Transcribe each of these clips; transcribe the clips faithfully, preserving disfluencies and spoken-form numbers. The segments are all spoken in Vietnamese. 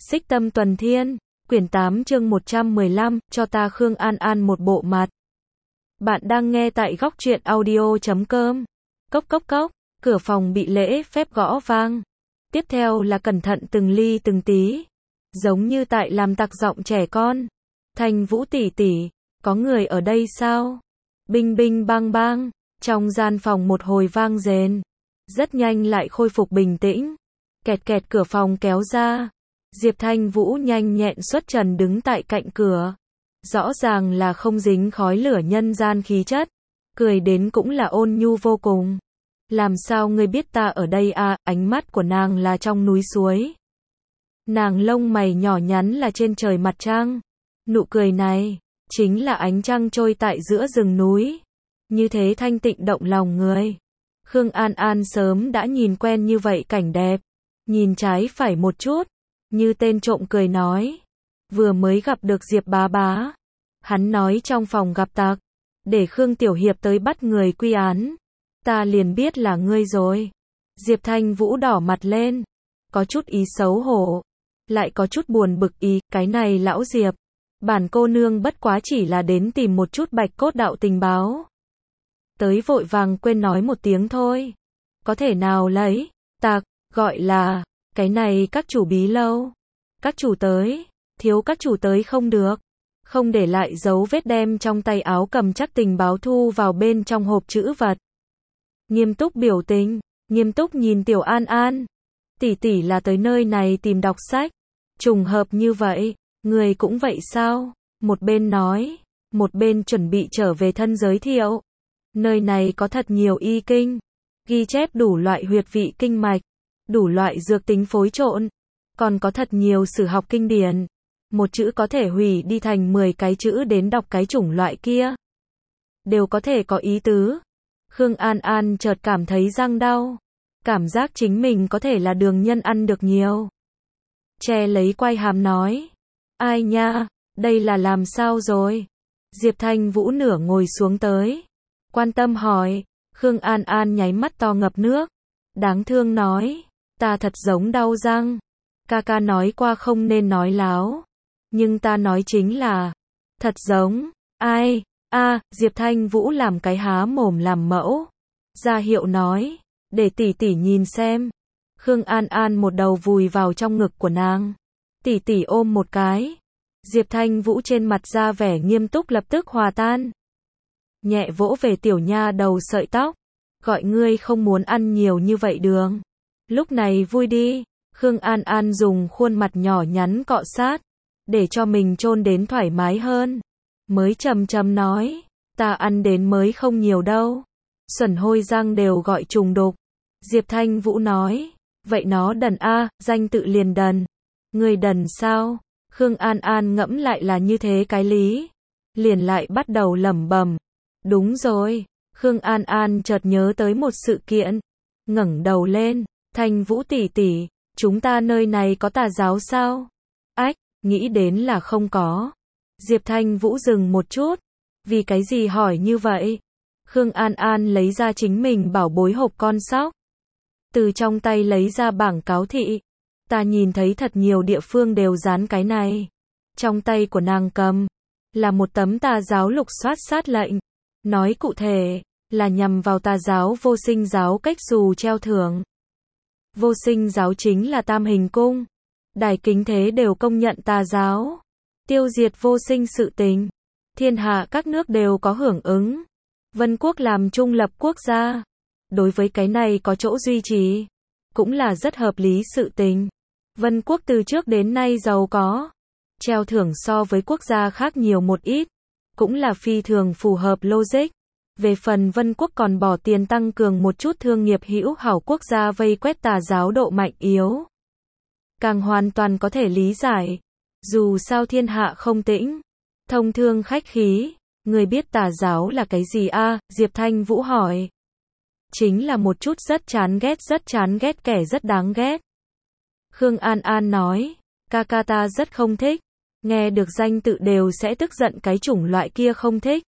Xích Tâm Tuần Thiên, quyển tám chương một trăm mười lăm, cho ta Khương An An một bộ mặt. Bạn đang nghe tại góc truyện audio chấm com. Cốc cốc cốc, cửa phòng bị lễ phép gõ vang. Tiếp theo là cẩn thận từng ly từng tí, giống như tại làm tặc giọng trẻ con. Thanh Vũ tỷ tỷ, có người ở đây sao? Binh binh bang bang, trong gian phòng một hồi vang rền, rất nhanh lại khôi phục bình tĩnh. Kẹt kẹt cửa phòng kéo ra. Diệp Thanh Vũ nhanh nhẹn xuất trần đứng tại cạnh cửa. Rõ ràng là không dính khói lửa nhân gian khí chất. Cười đến cũng là ôn nhu vô cùng. Làm sao ngươi biết ta ở đây à? Ánh mắt của nàng là trong núi suối. Nàng lông mày nhỏ nhắn là trên trời mặt trăng. Nụ cười này, chính là ánh trăng trôi tại giữa rừng núi. Như thế thanh tịnh động lòng người. Khương An An sớm đã nhìn quen như vậy cảnh đẹp. Nhìn trái phải một chút. Như tên trộm cười nói. Vừa mới gặp được Diệp bá bá. Hắn nói trong phòng gặp tặc. Để Khương Tiểu Hiệp tới bắt người quy án. Ta liền biết là ngươi rồi. Diệp Thanh Vũ đỏ mặt lên. Có chút ý xấu hổ. Lại có chút buồn bực ý. Cái này lão Diệp. Bản cô nương bất quá chỉ là đến tìm một chút bạch cốt đạo tình báo. Tới vội vàng quên nói một tiếng thôi. Có thể nào lấy. Tặc. Gọi là. Cái này các chủ bí lâu. Các chủ tới. Thiếu các chủ tới không được. Không để lại dấu vết đem trong tay áo cầm chắc tình báo thu vào bên trong hộp chữ vật. Nghiêm túc biểu tình. Nghiêm túc nhìn Tiểu An An. Tỷ tỷ là tới nơi này tìm đọc sách. Trùng hợp như vậy. Người cũng vậy sao? Một bên nói. Một bên chuẩn bị trở về thân giới thiệu. Nơi này có thật nhiều y kinh. Ghi chép đủ loại huyệt vị kinh mạch. Đủ loại dược tính phối trộn. Còn có thật nhiều sử học kinh điển. Một chữ có thể hủy đi thành mười cái chữ đến đọc cái chủng loại kia. Đều có thể có ý tứ. Khương An An chợt cảm thấy răng đau. Cảm giác chính mình có thể là đường nhân ăn được nhiều. Che lấy quai hàm nói. Ai nha, đây là làm sao rồi? Diệp Thanh Vũ nửa ngồi xuống tới. Quan tâm hỏi. Khương An An nháy mắt to ngập nước. Đáng thương nói. Ta thật giống đau răng. Ca ca nói qua không nên nói láo. Nhưng ta nói chính là. Thật giống. Ai? A, Diệp Thanh Vũ làm cái há mồm làm mẫu. Ra hiệu nói. Để tỷ tỷ nhìn xem. Khương An An một đầu vùi vào trong ngực của nàng. Tỷ tỷ ôm một cái. Diệp Thanh Vũ trên mặt ra vẻ nghiêm túc lập tức hòa tan. Nhẹ vỗ về tiểu nha đầu sợi tóc. Gọi ngươi không muốn ăn nhiều như vậy đường. Lúc này vui đi. Khương An An dùng khuôn mặt nhỏ nhắn cọ sát. Để cho mình chôn đến thoải mái hơn. Mới trầm trầm nói. Ta ăn đến mới không nhiều đâu. Xuẩn hôi răng đều gọi trùng đục. Diệp Thanh Vũ nói. Vậy nó đần a, danh tự liền đần. Người đần sao? Khương An An ngẫm lại là như thế cái lý. Liền lại bắt đầu lẩm bẩm. Đúng rồi. Khương An An chợt nhớ tới một sự kiện. Ngẩng đầu lên. Thanh Vũ tỷ tỷ, chúng ta nơi này có tà giáo sao? Ách, nghĩ đến là không có. Diệp Thanh Vũ dừng một chút. Vì cái gì hỏi như vậy? Khương An An lấy ra chính mình bảo bối hộp con sóc. Từ trong tay lấy ra bảng cáo thị. Ta nhìn thấy thật nhiều địa phương đều dán cái này. Trong tay của nàng cầm. Là một tấm tà giáo lục soát sát lệnh. Nói cụ thể. Là nhằm vào tà giáo vô sinh giáo cách dù treo thưởng. Vô sinh giáo chính là Tam Hình Cung. Đài Kính Thế đều công nhận tà giáo. Tiêu diệt vô sinh sự tình. Thiên hạ các nước đều có hưởng ứng. Vân Quốc làm trung lập quốc gia. Đối với cái này có chỗ duy trì. Cũng là rất hợp lý sự tình. Vân Quốc từ trước đến nay giàu có. Treo thưởng so với quốc gia khác nhiều một ít. Cũng là phi thường phù hợp logic. Về phần Vân Quốc còn bỏ tiền tăng cường một chút thương nghiệp hữu hảo quốc gia vây quét tà giáo độ mạnh yếu. Càng hoàn toàn có thể lý giải. Dù sao thiên hạ không tĩnh. Thông thương khách khí. Người biết tà giáo là cái gì a? À? Diệp Thanh Vũ hỏi. Chính là một chút rất chán ghét rất chán ghét kẻ rất đáng ghét. Khương An An nói. Ca ca ta rất không thích. Nghe được danh tự đều sẽ tức giận cái chủng loại kia không thích.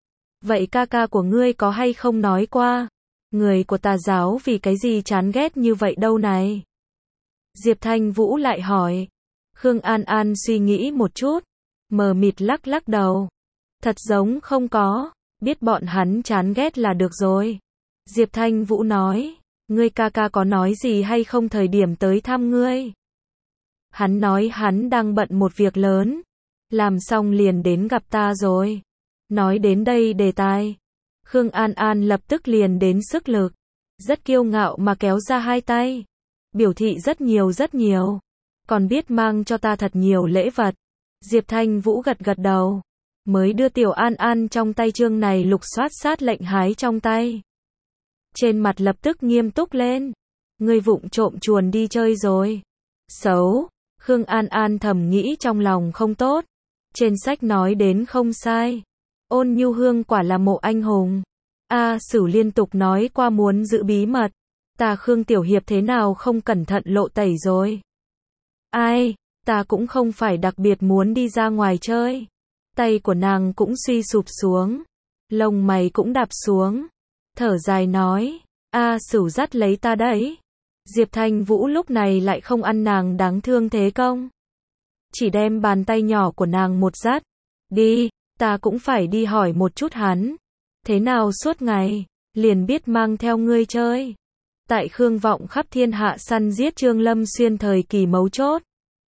Vậy ca ca của ngươi có hay không nói qua? Người của tà giáo vì cái gì chán ghét như vậy đâu này? Diệp Thanh Vũ lại hỏi. Khương An An suy nghĩ một chút, mờ mịt lắc lắc đầu. Thật giống không có, biết bọn hắn chán ghét là được rồi. Diệp Thanh Vũ nói, ngươi ca ca có nói gì hay không thời điểm tới thăm ngươi? Hắn nói hắn đang bận một việc lớn, làm xong liền đến gặp ta rồi. Nói đến đây đề tài, Khương An An lập tức liền đến sức lực, rất kiêu ngạo mà kéo ra hai tay, biểu thị rất nhiều rất nhiều, còn biết mang cho ta thật nhiều lễ vật. Diệp Thanh Vũ gật gật đầu, mới đưa Tiểu An An trong tay chương này lục soát sát lệnh hái trong tay. Trên mặt lập tức nghiêm túc lên, ngươi vụng trộm chuồn đi chơi rồi. Xấu, Khương An An thầm nghĩ trong lòng không tốt, trên sách nói đến không sai. Ôn Nhu Hương quả là mộ anh hùng. A Sử liên tục nói qua muốn giữ bí mật, ta Khương Tiểu Hiệp thế nào không cẩn thận lộ tẩy rồi. Ai, ta cũng không phải đặc biệt muốn đi ra ngoài chơi. Tay của nàng cũng suy sụp xuống, lông mày cũng đạp xuống, thở dài nói, A Sử dắt lấy ta đấy. Diệp Thanh Vũ lúc này lại không ăn nàng đáng thương thế công, chỉ đem bàn tay nhỏ của nàng một dắt, đi, ta cũng phải đi hỏi một chút hắn, thế nào suốt ngày, liền biết mang theo ngươi chơi. Tại Khương Vọng khắp thiên hạ săn giết Trương Lâm Xuyên thời kỳ mấu chốt,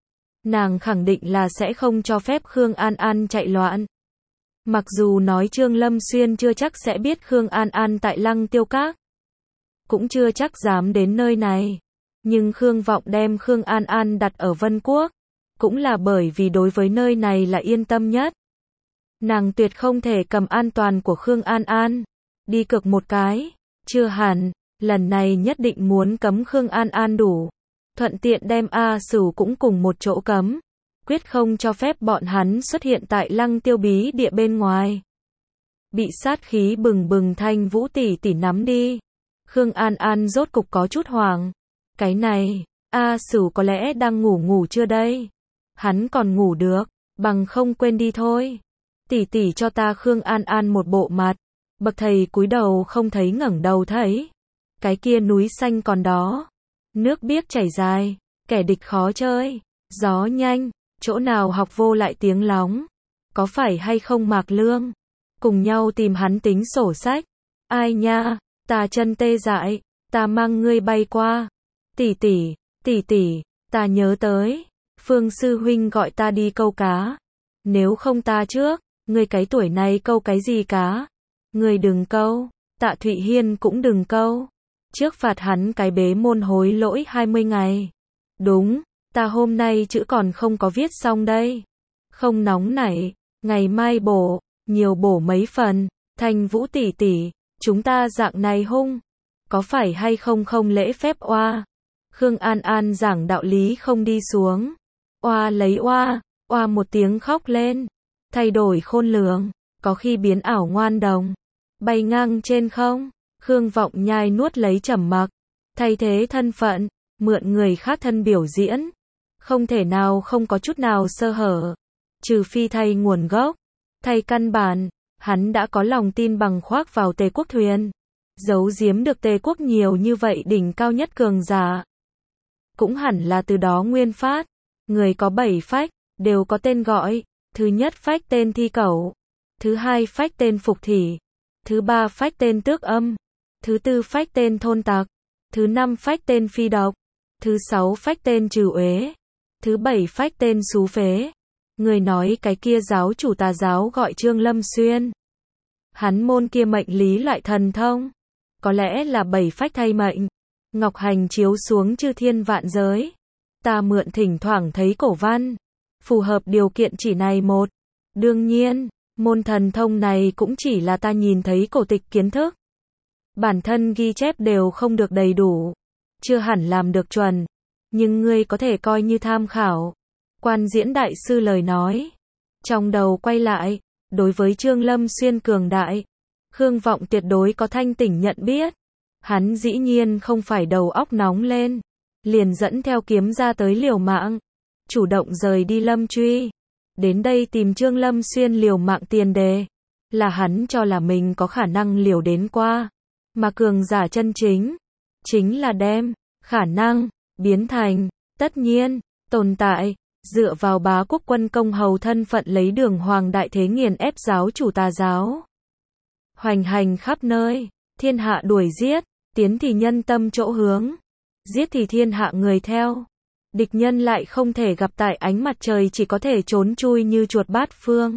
nàng khẳng định là sẽ không cho phép Khương An An chạy loạn. Mặc dù nói Trương Lâm Xuyên chưa chắc sẽ biết Khương An An tại Lăng Tiêu Các, cũng chưa chắc dám đến nơi này, nhưng Khương Vọng đem Khương An An đặt ở Vân Quốc, cũng là bởi vì đối với nơi này là yên tâm nhất. Nàng tuyệt không thể cầm an toàn của Khương An An đi cược một cái, chưa hẳn, lần này nhất định muốn cấm Khương An An đủ, thuận tiện đem A Sửu cũng cùng một chỗ cấm, quyết không cho phép bọn hắn xuất hiện tại Lăng Tiêu bí địa bên ngoài. Bị sát khí bừng bừng Thanh Vũ tỷ tỷ nắm đi, Khương An An rốt cục có chút hoảng. Cái này, A Sửu có lẽ đang ngủ ngủ chưa đây? Hắn còn ngủ được, bằng không quên đi thôi. Tỷ tỷ cho ta Khương An An một bộ mặt. Bậc thầy cúi đầu không thấy ngẩng đầu thấy. Cái kia núi xanh còn đó, nước biếc chảy dài, kẻ địch khó chơi, gió nhanh, chỗ nào học vô lại tiếng lóng. Có phải hay không Mạc Lương? Cùng nhau tìm hắn tính sổ sách. Ai nha, ta chân tê dại, ta mang ngươi bay qua. Tỷ tỷ, tỷ tỷ, ta nhớ tới, Phương sư huynh gọi ta đi câu cá. Nếu không ta trước, ngươi cái tuổi này câu cái gì cá? Ngươi đừng câu, Tạ Thụy Hiên cũng đừng câu. Trước phạt hắn cái bế môn hối lỗi hai mươi ngày. Đúng, ta hôm nay chữ còn không có viết xong đây. Không nóng nảy, ngày mai bổ, nhiều bổ mấy phần. Thanh Vũ tỷ tỷ, chúng ta dạng này hung, có phải hay không không lễ phép oa? Khương An An giảng đạo lý không đi xuống. Oa lấy oa, oa một tiếng khóc lên. Thay đổi khôn lường, có khi biến ảo ngoan đồng. Bay ngang trên không, Khương Vọng nhai nuốt lấy trầm mặc. Thay thế thân phận, mượn người khác thân biểu diễn. Không thể nào không có chút nào sơ hở. Trừ phi thay nguồn gốc, thay căn bản, hắn đã có lòng tin bằng khoác vào Tề Quốc thuyền. Giấu giếm được Tề Quốc nhiều như vậy đỉnh cao nhất cường giả. Cũng hẳn là từ đó nguyên phát. Người có bảy phách, đều có tên gọi. Thứ nhất phách tên Thi Cẩu. Thứ hai phách tên Phục Thỉ. Thứ ba phách tên Tước Âm. Thứ tư phách tên Thôn Tặc. Thứ năm phách tên Phi Độc. Thứ sáu phách tên Trừ Uế. Thứ bảy phách tên Xú Phế. Người nói cái kia giáo chủ tà giáo gọi Trương Lâm Xuyên. Hắn môn kia mệnh lý loại thần thông. Có lẽ là bảy phách thay mệnh. Ngọc hành chiếu xuống chư thiên vạn giới. Ta mượn thỉnh thoảng thấy cổ văn. Phù hợp điều kiện chỉ này một. Đương nhiên, môn thần thông này cũng chỉ là ta nhìn thấy cổ tịch kiến thức. Bản thân ghi chép đều không được đầy đủ. Chưa hẳn làm được chuẩn. Nhưng ngươi có thể coi như tham khảo. Quan Diễn đại sư lời nói. Trong đầu quay lại, đối với Trương Lâm Xuyên cường đại, Khương Vọng tuyệt đối có thanh tỉnh nhận biết. Hắn dĩ nhiên không phải đầu óc nóng lên, liền dẫn theo kiếm ra tới liều mạng, chủ động rời đi Lâm Truy. Đến đây tìm Trương Lâm Xuyên liều mạng tiền đề, là hắn cho là mình có khả năng liều đến qua. Mà cường giả chân chính, chính là đem khả năng biến thành tất nhiên tồn tại. dựa vào bá quốc quân công hầu thân phận lấy đường hoàng đại thế nghiền ép giáo chủ tà giáo. Hoành hành khắp nơi, thiên hạ đuổi giết, tiến thì nhân tâm chỗ hướng, giết thì thiên hạ người theo. Địch nhân lại không thể gặp tại ánh mặt trời, chỉ có thể trốn chui như chuột bát phương.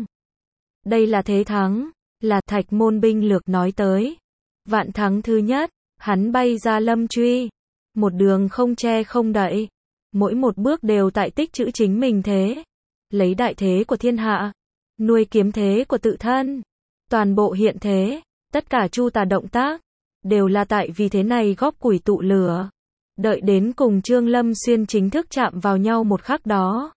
Đây là thế thắng, là Thạch Môn binh lược nói tới. Vạn thắng thứ nhất, hắn bay ra lâm truy, một đường không che không đậy, mỗi một bước đều tại tích trữ chính mình thế, lấy đại thế của thiên hạ, nuôi kiếm thế của tự thân, toàn bộ hiện thế, tất cả chu tà động tác, đều là tại vì thế này góp củi tụ lửa, đợi đến cùng Trương Lâm Xuyên chính thức chạm vào nhau một khắc đó.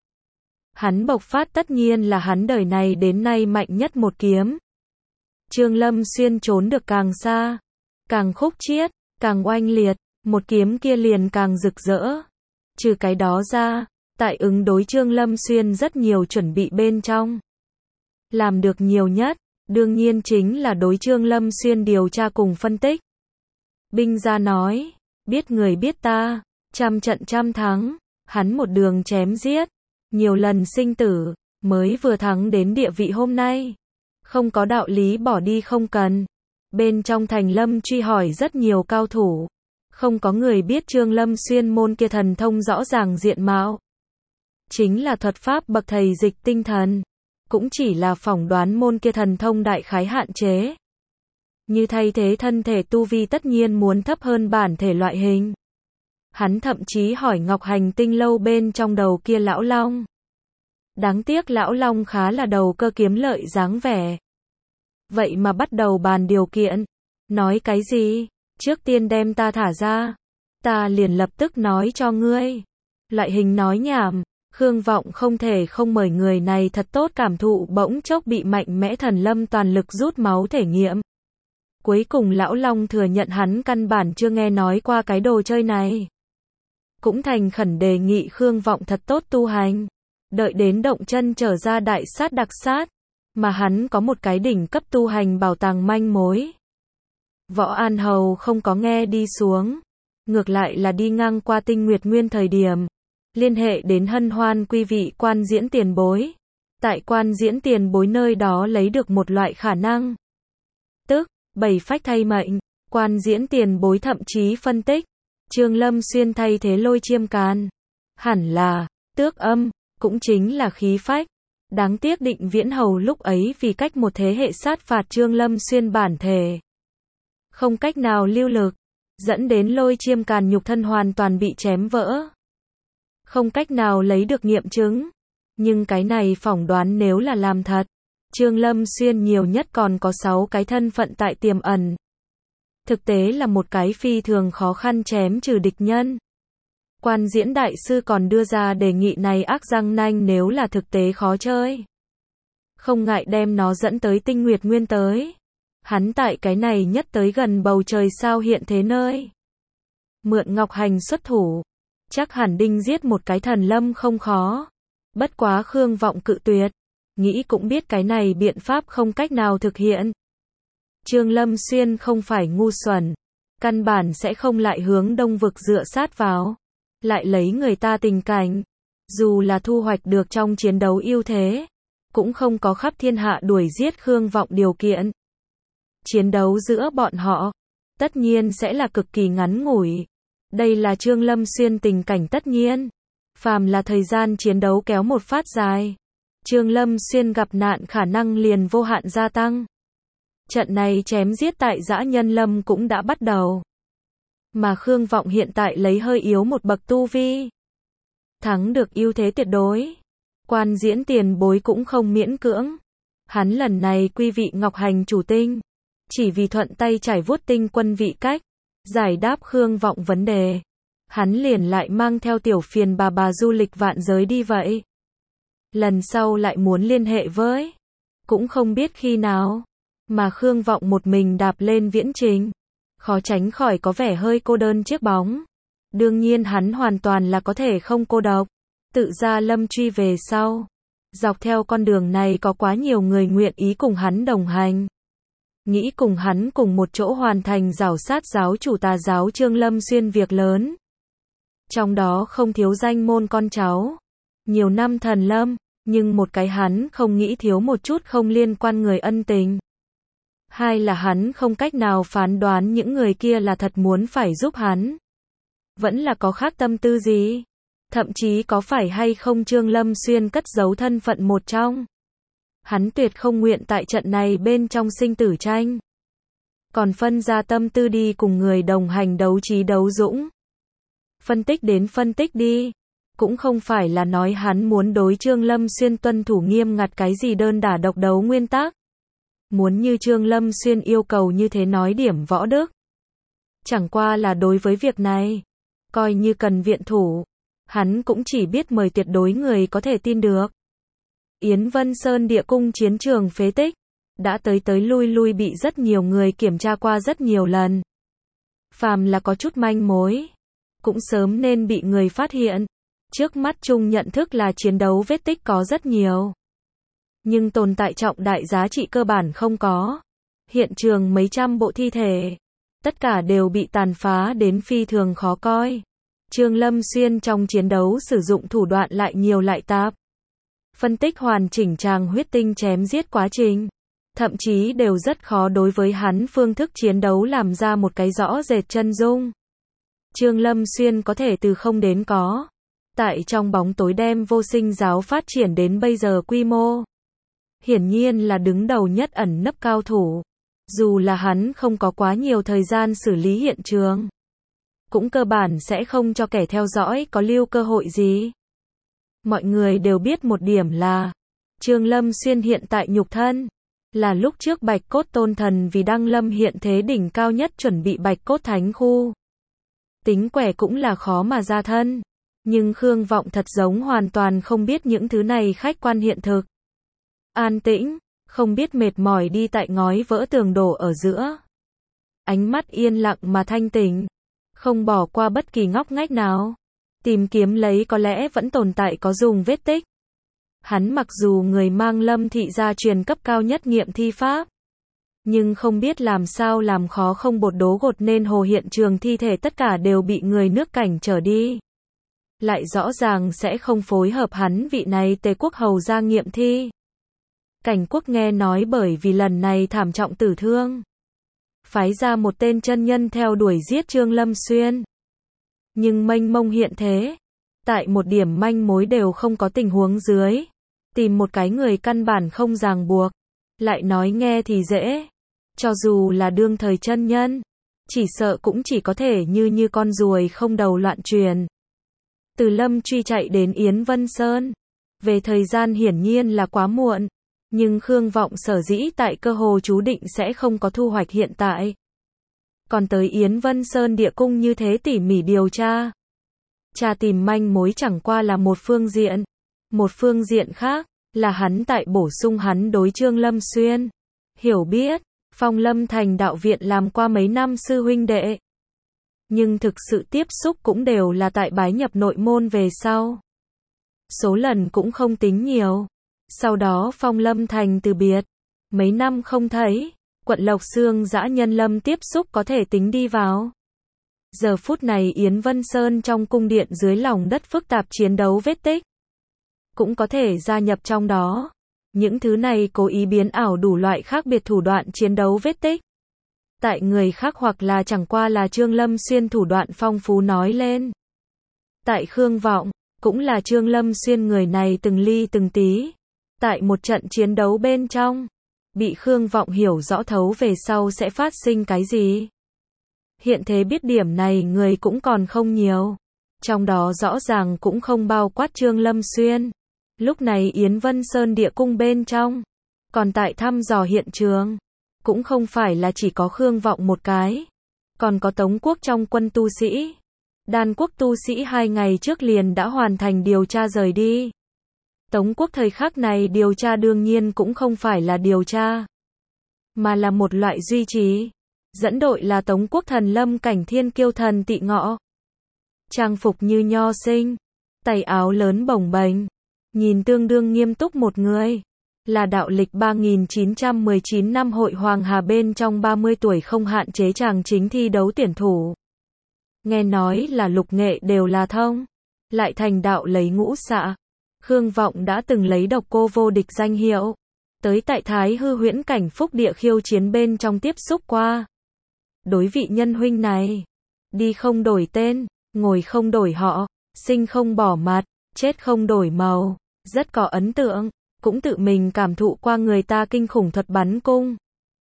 Hắn bộc phát tất nhiên là hắn đời này đến nay mạnh nhất một kiếm. Trương Lâm Xuyên trốn được càng xa, càng khúc chiết, càng oanh liệt, một kiếm kia liền càng rực rỡ. Trừ cái đó ra, tại ứng đối Trương Lâm Xuyên rất nhiều chuẩn bị bên trong. Làm được nhiều nhất, đương nhiên chính là đối Trương Lâm Xuyên điều tra cùng phân tích. Binh gia nói, biết người biết ta, trăm trận trăm thắng, hắn một đường chém giết, nhiều lần sinh tử, mới vừa thắng đến địa vị hôm nay. Không có đạo lý bỏ đi không cần. Bên trong thành lâm truy hỏi rất nhiều cao thủ. Không có người biết Trương Lâm Xuyên môn kia thần thông rõ ràng diện mạo. Chính là thuật pháp bậc thầy dịch tinh thần. Cũng chỉ là phỏng đoán môn kia thần thông đại khái hạn chế. Như thay thế thân thể tu vi tất nhiên muốn thấp hơn bản thể loại hình. Hắn thậm chí hỏi Ngọc Hành Tinh lâu bên trong đầu kia lão long. Đáng tiếc lão long khá là đầu cơ kiếm lợi dáng vẻ. Vậy mà bắt đầu bàn điều kiện. Nói cái gì? Trước tiên đem ta thả ra. Ta liền lập tức nói cho ngươi. Loại hình nói nhảm. Khương Vọng không thể không mời người này thật tốt cảm thụ bỗng chốc bị mạnh mẽ thần lâm toàn lực rút máu thể nghiệm. Cuối cùng lão long thừa nhận hắn căn bản chưa nghe nói qua cái đồ chơi này. Cũng thành khẩn đề nghị Khương Vọng thật tốt tu hành. Đợi đến động chân trở ra đại sát đặc sát. Mà hắn có một cái đỉnh cấp tu hành bảo tàng manh mối. Võ An Hầu không có nghe đi xuống. Ngược lại là đi ngang qua Tinh Nguyệt Nguyên thời điểm. Liên hệ đến hân hoan quý vị quan diễn tiền bối. Tại quan diễn tiền bối nơi đó lấy được một loại khả năng. Tức, bảy phách thay mệnh. Quan diễn tiền bối thậm chí phân tích. Trương Lâm Xuyên thay thế Lôi Chiêm Can. Hẳn là, tước âm, cũng chính là khí phách. Đáng tiếc Định Viễn Hầu lúc ấy vì cách một thế hệ sát phạt Trương Lâm Xuyên bản thể. Không cách nào lưu lực. Dẫn đến Lôi Chiêm Càn nhục thân hoàn toàn bị chém vỡ. Không cách nào lấy được nghiệm chứng. Nhưng cái này phỏng đoán nếu là làm thật. Trương Lâm Xuyên nhiều nhất còn có sáu cái thân phận tại tiềm ẩn. Thực tế là một cái phi thường khó khăn chém trừ địch nhân. Quan diễn đại sư còn đưa ra đề nghị này ác răng nanh nếu là thực tế khó chơi. Không ngại đem nó dẫn tới Tinh Nguyệt Nguyên tới. Hắn tại cái này nhất tới gần bầu trời sao hiện thế nơi. Mượn Ngọc Hành xuất thủ. Chắc hẳn đinh giết một cái thần lâm không khó. Bất quá Khương Vọng cự tuyệt. Nghĩ cũng biết cái này biện pháp không cách nào thực hiện. Trương Lâm Xuyên không phải ngu xuẩn. Căn bản sẽ không lại hướng đông vực dựa sát vào. Lại lấy người ta tình cảnh. Dù là thu hoạch được trong chiến đấu ưu thế. Cũng không có khắp thiên hạ đuổi giết Khương Vọng điều kiện. Chiến đấu giữa bọn họ. Tất nhiên sẽ là cực kỳ ngắn ngủi. Đây là Trương Lâm Xuyên tình cảnh tất nhiên. Phàm là thời gian chiến đấu kéo một phát dài. Trương Lâm Xuyên gặp nạn khả năng liền vô hạn gia tăng. Trận này chém giết tại Dã Nhân Lâm cũng đã bắt đầu. Mà Khương Vọng hiện tại lấy hơi yếu một bậc tu vi. Thắng được ưu thế tuyệt đối. Quan diễn tiền bối cũng không miễn cưỡng. Hắn lần này quy vị Ngọc Hành chủ tinh. Chỉ vì thuận tay trải vuốt tinh quân vị cách. Giải đáp Khương Vọng vấn đề. Hắn liền lại mang theo tiểu phiền bà bà du lịch vạn giới đi vậy. Lần sau lại muốn liên hệ với. Cũng không biết khi nào. Mà Khương Vọng một mình đạp lên viễn trình. Khó tránh khỏi có vẻ hơi cô đơn chiếc bóng. Đương nhiên hắn hoàn toàn là có thể không cô độc. Tự ra lâm truy về sau. Dọc theo con đường này có quá nhiều người nguyện ý cùng hắn đồng hành. Nghĩ cùng hắn cùng một chỗ hoàn thành rảo sát giáo chủ tà giáo Trương Lâm Xuyên việc lớn. Trong đó không thiếu danh môn con cháu. nhiều năm thần lâm, nhưng một cái hắn không nghĩ thiếu một chút không liên quan người ân tình. Hai là hắn không cách nào phán đoán những người kia là thật muốn phải giúp hắn, vẫn là có khác tâm tư gì, thậm chí có phải hay không Trương Lâm Xuyên cất giấu thân phận một trong. Hắn tuyệt không nguyện tại trận này bên trong sinh tử tranh. Còn phân ra tâm tư đi cùng người đồng hành đấu trí đấu dũng. Phân tích đến phân tích đi. Cũng không phải là nói hắn muốn đối Trương Lâm Xuyên tuân thủ nghiêm ngặt cái gì đơn đả độc đấu nguyên tắc. Muốn như Trương Lâm Xuyên yêu cầu như thế nói điểm võ đức. Chẳng qua là đối với việc này, coi như cần viện thủ, hắn cũng chỉ biết mời tuyệt đối người có thể tin được. Yến Vân Sơn địa cung chiến trường phế tích, đã tới tới lui lui bị rất nhiều người kiểm tra qua rất nhiều lần. Phàm là có chút manh mối, cũng sớm nên bị người phát hiện. Trước mắt chung nhận thức là chiến đấu vết tích có rất nhiều, nhưng tồn tại trọng đại giá trị cơ bản không có. Hiện trường mấy trăm bộ thi thể, tất cả đều bị tàn phá đến phi thường khó coi. Trương Lâm Xuyên trong chiến đấu sử dụng thủ đoạn lại nhiều lại tạp. Phân tích hoàn chỉnh tràng huyết tinh chém giết quá trình, thậm chí đều rất khó đối với hắn phương thức chiến đấu làm ra một cái rõ rệt chân dung. Trương Lâm Xuyên có thể từ không đến có, tại trong bóng tối đem vô sinh giáo phát triển đến bây giờ quy mô. Hiển nhiên là đứng đầu nhất ẩn nấp cao thủ. Dù là hắn không có quá nhiều thời gian xử lý hiện trường, cũng cơ bản sẽ không cho kẻ theo dõi có lưu cơ hội gì. Mọi người đều biết một điểm là, Trương Lâm Xuyên hiện tại nhục thân, là lúc trước Bạch Cốt Tôn Thần vì Đăng Lâm hiện thế đỉnh cao nhất chuẩn bị Bạch Cốt Thánh Khu. Tính quẻ cũng là khó mà ra thân, nhưng Khương Vọng thật giống hoàn toàn không biết những thứ này khách quan hiện thực. An tĩnh, không biết mệt mỏi đi tại ngói vỡ tường đổ ở giữa. Ánh mắt yên lặng mà thanh tỉnh, không bỏ qua bất kỳ ngóc ngách nào. Tìm kiếm lấy có lẽ vẫn tồn tại có dùng vết tích. Hắn mặc dù người mang Lâm thị gia truyền cấp cao nhất nghiệm thi pháp, nhưng không biết làm sao làm khó không bột đố gột nên hồ hiện trường thi thể tất cả đều bị người nước Cảnh trở đi. Lại rõ ràng sẽ không phối hợp hắn vị này Tề Quốc hầu ra nghiệm thi. Cảnh Quốc nghe nói bởi vì lần này thảm trọng tử thương, phái ra một tên chân nhân theo đuổi giết Trương Lâm Xuyên. Nhưng mênh mông hiện thế, tại một điểm manh mối đều không có tình huống dưới, tìm một cái người căn bản không ràng buộc, lại nói nghe thì dễ, cho dù là đương thời chân nhân, chỉ sợ cũng chỉ có thể như như con ruồi không đầu loạn truyền. Từ Lâm truy chạy đến Yến Vân Sơn, về thời gian hiển nhiên là quá muộn, nhưng Khương Vọng sở dĩ tại cơ hồ chú định sẽ không có thu hoạch hiện tại. Còn tới Yến Vân Sơn địa cung như thế tỉ mỉ điều tra. Tra tìm manh mối chẳng qua là một phương diện. Một phương diện khác, là hắn tại bổ sung hắn đối Trương Lâm Xuyên. Hiểu biết, Phong Lâm Thành đạo viện làm qua mấy năm sư huynh đệ. Nhưng thực sự tiếp xúc cũng đều là tại bái nhập nội môn về sau. Số lần cũng không tính nhiều. Sau đó Phong Lâm Thành từ biệt. Mấy năm không thấy. Quận Lộc Xương dã nhân lâm tiếp xúc có thể tính đi vào. Giờ phút này Yến Vân Sơn trong cung điện dưới lòng đất phức tạp chiến đấu vết tích, cũng có thể gia nhập trong đó. Những thứ này cố ý biến ảo đủ loại khác biệt thủ đoạn chiến đấu vết tích. Tại người khác hoặc là chẳng qua là Trương Lâm Xuyên thủ đoạn phong phú nói lên. Tại Khương Vọng, cũng là Trương Lâm Xuyên người này từng ly từng tí. Tại một trận chiến đấu bên trong, bị Khương Vọng hiểu rõ thấu về sau sẽ phát sinh cái gì. Hiện thế biết điểm này người cũng còn không nhiều. Trong đó rõ ràng cũng không bao quát Trương Lâm Xuyên. Lúc này Yến Vân Sơn địa cung bên trong, còn tại thăm dò hiện trường, cũng không phải là chỉ có Khương Vọng một cái, còn có Tống Quốc trong quân tu sĩ. Đan Quốc tu sĩ hai ngày trước liền đã hoàn thành điều tra rời đi. Tống Quốc thời khắc này điều tra đương nhiên cũng không phải là điều tra, mà là một loại duy trì. Dẫn đội là Tống Quốc thần Lâm Cảnh Thiên Kiêu thần Tị Ngọ. Trang phục như nho sinh, tay áo lớn bồng bềnh, nhìn tương đương nghiêm túc một người. Là đạo lịch ba nghìn chín trăm mười chín năm hội Hoàng Hà bên trong ba mươi tuổi không hạn chế chàng chính thi đấu tuyển thủ. Nghe nói là lục nghệ đều là thông, lại thành đạo lấy ngũ xạ. Khương Vọng đã từng lấy độc cô vô địch danh hiệu, tới tại Thái Hư Huyễn Cảnh Phúc Địa khiêu chiến bên trong tiếp xúc qua. Đối vị nhân huynh này, đi không đổi tên, ngồi không đổi họ, sinh không bỏ mặt, chết không đổi màu, rất có ấn tượng, cũng tự mình cảm thụ qua người ta kinh khủng thuật bắn cung.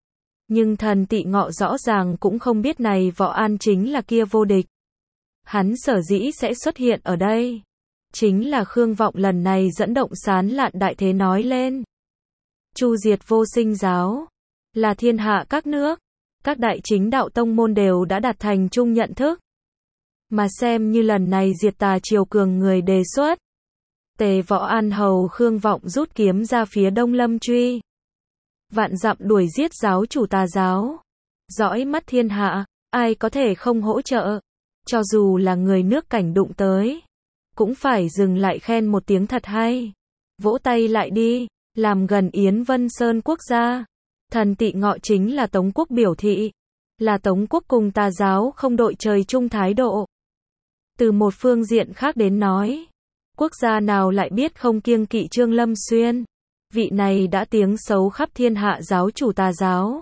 Nhưng Thần Tị Ngọ rõ ràng cũng không biết này Võ An chính là kia vô địch. Hắn sở dĩ sẽ xuất hiện ở đây, chính là Khương Vọng lần này dẫn động sán lạn đại thế nói lên. Chu diệt vô sinh giáo, là thiên hạ các nước, các đại chính đạo tông môn đều đã đạt thành chung nhận thức. Mà xem như lần này diệt tà triều cường người đề xuất. Tề Võ An hầu Khương Vọng rút kiếm ra phía Đông Lâm truy. Vạn dặm đuổi giết giáo chủ tà giáo. Dõi mắt thiên hạ, ai có thể không hỗ trợ. Cho dù là người nước cảnh đụng tới, cũng phải dừng lại khen một tiếng thật hay. Vỗ tay lại đi, làm gần Yến Vân Sơn quốc gia. Thần Tị Ngọ chính là Tống quốc biểu thị, là Tống quốc cùng tà giáo không đội trời chung thái độ. Từ một phương diện khác đến nói, quốc gia nào lại biết không kiêng kỵ Trương Lâm Xuyên, vị này đã tiếng xấu khắp thiên hạ giáo chủ tà giáo.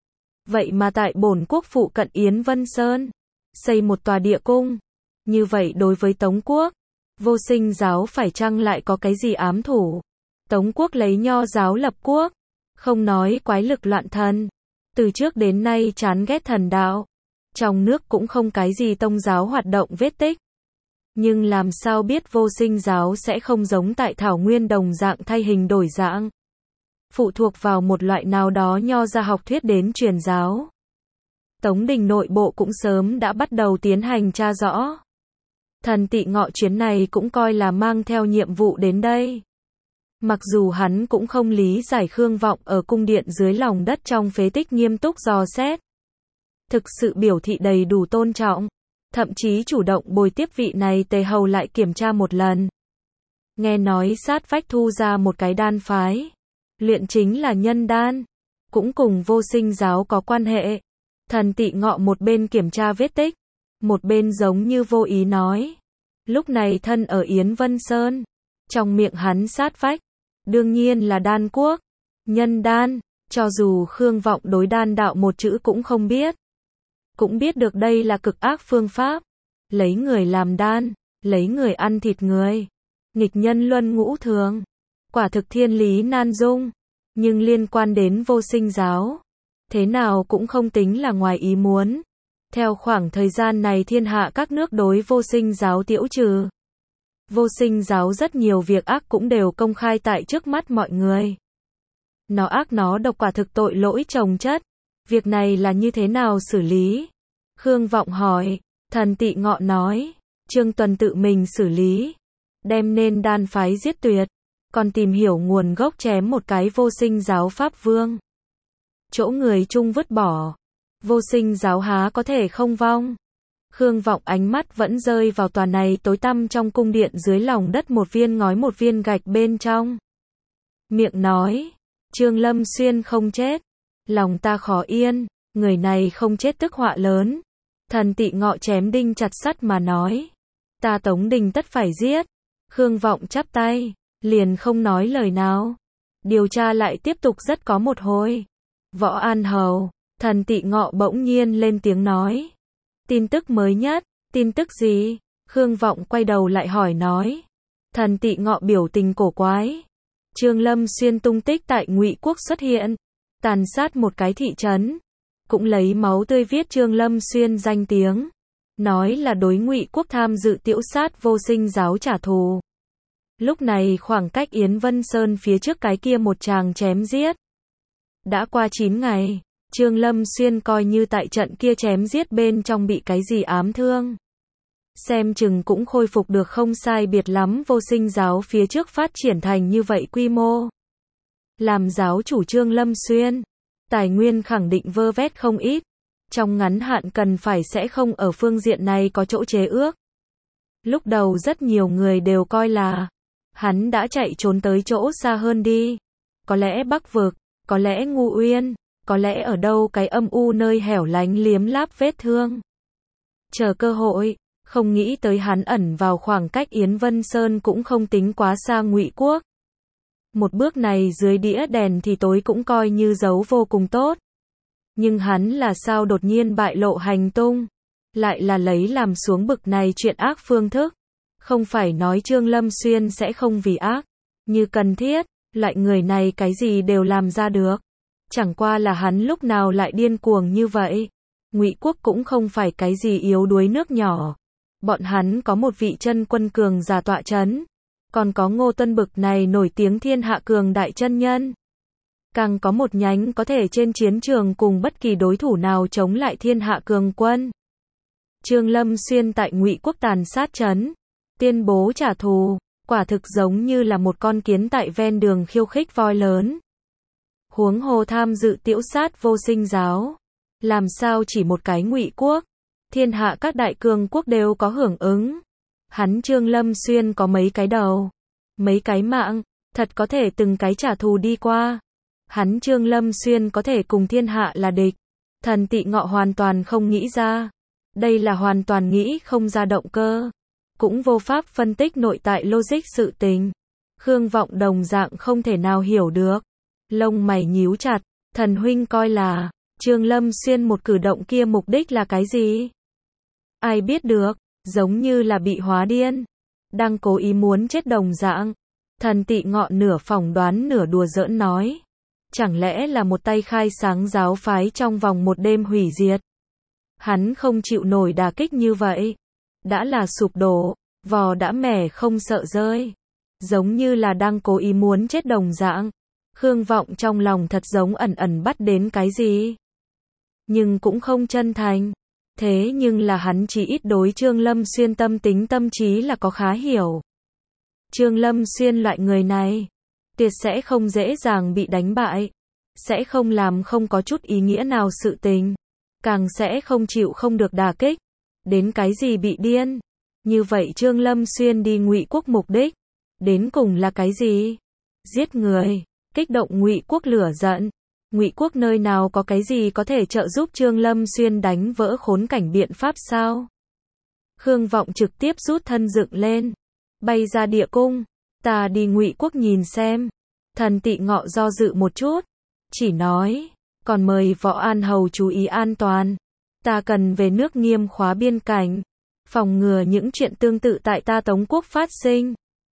Vậy mà tại bổn quốc phụ cận Yến Vân Sơn, xây một tòa địa cung, như vậy đối với Tống quốc, vô sinh giáo phải chăng lại có cái gì ám thủ? Tống quốc lấy nho giáo lập quốc, không nói quái lực loạn thần, từ trước đến nay chán ghét thần đạo, trong nước cũng không cái gì tông giáo hoạt động vết tích. Nhưng làm sao biết vô sinh giáo sẽ không giống tại Thảo Nguyên đồng dạng thay hình đổi dạng, phụ thuộc vào một loại nào đó nho ra học thuyết đến truyền giáo. Tống đình nội bộ cũng sớm đã bắt đầu tiến hành tra rõ. Thần Tị Ngọ chuyến này cũng coi là mang theo nhiệm vụ đến đây. Mặc dù hắn cũng không lý giải Khương Vọng ở cung điện dưới lòng đất trong phế tích nghiêm túc dò xét. Thực sự biểu thị đầy đủ tôn trọng, thậm chí chủ động bồi tiếp vị này Tề hầu lại kiểm tra một lần. Nghe nói sát vách thu ra một cái đan phái, luyện chính là nhân đan, cũng cùng vô sinh giáo có quan hệ. Thần Tị Ngọ một bên kiểm tra vết tích, một bên giống như vô ý nói. Lúc này thân ở Yến Vân Sơn, trong miệng hắn sát vách, đương nhiên là đan quốc, nhân đan, cho dù Khương Vọng đối đan đạo một chữ cũng không biết. Cũng biết được đây là cực ác phương pháp, lấy người làm đan, lấy người ăn thịt người, nghịch nhân luân ngũ thường, quả thực thiên lý nan dung, nhưng liên quan đến vô sinh giáo, thế nào cũng không tính là ngoài ý muốn. Theo khoảng thời gian này thiên hạ các nước đối vô sinh giáo tiễu trừ. Vô sinh giáo rất nhiều việc ác cũng đều công khai tại trước mắt mọi người. Nó ác nó độc quả thực tội lỗi chồng chất. Việc này là như thế nào xử lý? Khương Vọng hỏi. Thần Tị Ngọ nói. Trương Tuần tự mình xử lý. Đem nên đan phái giết tuyệt. Còn tìm hiểu nguồn gốc chém một cái vô sinh giáo pháp vương. Chỗ người chung vứt bỏ. Vô sinh giáo há có thể không vong. Khương Vọng ánh mắt vẫn rơi vào tòa này tối tăm trong cung điện dưới lòng đất một viên ngói một viên gạch bên trong. Miệng nói. Trương Lâm Xuyên không chết. Lòng ta khó yên. Người này không chết tức họa lớn. Thần Tị Ngọ chém đinh chặt sắt mà nói. Ta Tống đình tất phải giết. Khương Vọng chắp tay. Liền không nói lời nào. Điều tra lại tiếp tục rất có một hồi. Võ An hầu. Thần Tị Ngọ bỗng nhiên lên tiếng nói. Tin tức mới nhất. Tin tức gì? Khương Vọng quay đầu lại hỏi nói. Thần Tị Ngọ biểu tình cổ quái. Trương Lâm Xuyên tung tích tại Ngụy quốc xuất hiện, tàn sát một cái thị trấn, cũng lấy máu tươi viết Trương Lâm Xuyên danh tiếng, nói là đối Ngụy quốc tham dự tiễu sát vô sinh giáo trả thù. Lúc này khoảng cách Yến Vân Sơn phía trước cái kia một tràng chém giết. Đã qua chín ngày, Trương Lâm Xuyên coi như tại trận kia chém giết bên trong bị cái gì ám thương. Xem chừng cũng khôi phục được không sai biệt lắm vô sinh giáo phía trước phát triển thành như vậy quy mô. Làm giáo chủ Trương Lâm Xuyên, tài nguyên khẳng định vơ vét không ít. Trong ngắn hạn cần phải sẽ không ở phương diện này có chỗ chế ước. Lúc đầu rất nhiều người đều coi là hắn đã chạy trốn tới chỗ xa hơn đi. Có lẽ Bắc Vực, có lẽ Ngu Uyên, có lẽ ở đâu cái âm u nơi hẻo lánh liếm láp vết thương. Chờ cơ hội. Không nghĩ tới hắn ẩn vào khoảng cách Yến Vân Sơn cũng không tính quá xa Ngụy Quốc. Một bước này dưới đĩa đèn thì tối cũng coi như giấu vô cùng tốt. Nhưng hắn là sao đột nhiên bại lộ hành tung, lại là lấy làm xuống bực này chuyện ác phương thức. Không phải nói Trương Lâm Xuyên sẽ không vì ác, như cần thiết, loại người này cái gì đều làm ra được. Chẳng qua là hắn lúc nào lại điên cuồng như vậy. Ngụy Quốc cũng không phải cái gì yếu đuối nước nhỏ. Bọn hắn có một vị chân quân cường giả tọa chấn, còn có Ngô Tuân bực này nổi tiếng thiên hạ cường đại chân nhân. Càng có một nhánh có thể trên chiến trường cùng bất kỳ đối thủ nào chống lại thiên hạ cường quân. Trương Lâm Xuyên tại Ngụy Quốc tàn sát trấn, tuyên bố trả thù, quả thực giống như là một con kiến tại ven đường khiêu khích voi lớn. Huống hồ tham dự tiễu sát vô sinh giáo, làm sao chỉ một cái Ngụy Quốc, thiên hạ các đại cường quốc đều có hưởng ứng. Hắn Trương Lâm Xuyên có mấy cái đầu, mấy cái mạng, thật có thể từng cái trả thù đi qua. Hắn Trương Lâm Xuyên có thể cùng thiên hạ là địch. Thần Tị Ngọ hoàn toàn không nghĩ ra. Đây là hoàn toàn nghĩ không ra động cơ. Cũng vô pháp phân tích nội tại logic sự tình. Khương Vọng đồng dạng không thể nào hiểu được. Lông mày nhíu chặt, thần huynh coi là Trương Lâm Xuyên một cử động kia mục đích là cái gì? Ai biết được, giống như là bị hóa điên, đang cố ý muốn chết đồng dạng. Thần Tị Ngọ nửa phỏng đoán nửa đùa giỡn nói. Chẳng lẽ là một tay khai sáng giáo phái trong vòng một đêm hủy diệt? Hắn không chịu nổi đả kích như vậy. Đã là sụp đổ, vò đã mẻ không sợ rơi. Giống như là đang cố ý muốn chết đồng dạng. Khương Vọng trong lòng thật giống ẩn ẩn bắt đến cái gì. Nhưng cũng không chân thành. Thế nhưng là hắn chỉ ít đối Trương Lâm Xuyên tâm tính tâm trí là có khá hiểu. Trương Lâm Xuyên loại người này, tuyệt sẽ không dễ dàng bị đánh bại. Sẽ không làm không có chút ý nghĩa nào sự tình. Càng sẽ không chịu không được đả kích. Đến cái gì bị điên. Như vậy Trương Lâm Xuyên đi Ngụy Quốc mục đích. Đến cùng là cái gì? Giết người. Kích động Ngụy Quốc lửa giận. Ngụy Quốc nơi nào có cái gì có thể trợ giúp Trương Lâm Xuyên đánh vỡ khốn cảnh biện pháp sao? Khương Vọng trực tiếp rút thân dựng lên. Bay ra địa cung. Ta đi Ngụy Quốc nhìn xem. Thần Tị Ngọ do dự một chút. Chỉ nói. Còn mời Võ An Hầu chú ý an toàn. Ta cần về nước nghiêm khóa biên cảnh. Phòng ngừa những chuyện tương tự tại ta Tống Quốc phát sinh.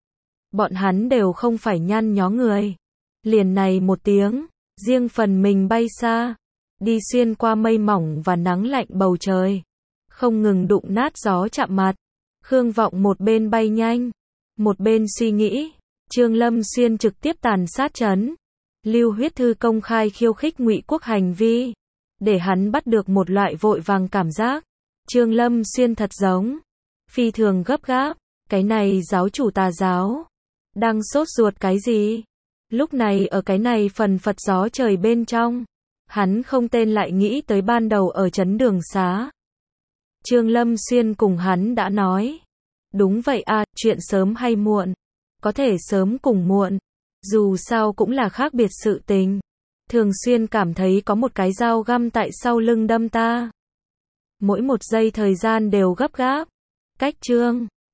Bọn hắn đều không phải nhăn nhó người. Liền này một tiếng. Riêng phần mình bay xa. Đi xuyên qua mây mỏng và nắng lạnh bầu trời. Không ngừng đụng nát gió chạm mặt. Khương Vọng một bên bay nhanh. Một bên suy nghĩ. Trương Lâm Xuyên trực tiếp tàn sát trấn. Lưu Huyết Thư công khai khiêu khích Ngụy Quốc hành vi. Để hắn bắt được một loại vội vàng cảm giác. Trương Lâm Xuyên thật giống. Phi thường gấp gáp. Cái này giáo chủ tà giáo. Đang sốt ruột cái gì? Lúc này ở cái này phần phật gió trời bên trong. Hắn không tên lại nghĩ tới ban đầu ở trấn Đường Xá. Trương Lâm Xuyên cùng hắn đã nói. Đúng vậy à, chuyện sớm hay muộn. Có thể sớm cùng muộn. Dù sao cũng là khác biệt sự tình. Thường xuyên cảm thấy có một cái dao găm tại sau lưng đâm ta. Mỗi một giây thời gian đều gấp gáp. Cách Trương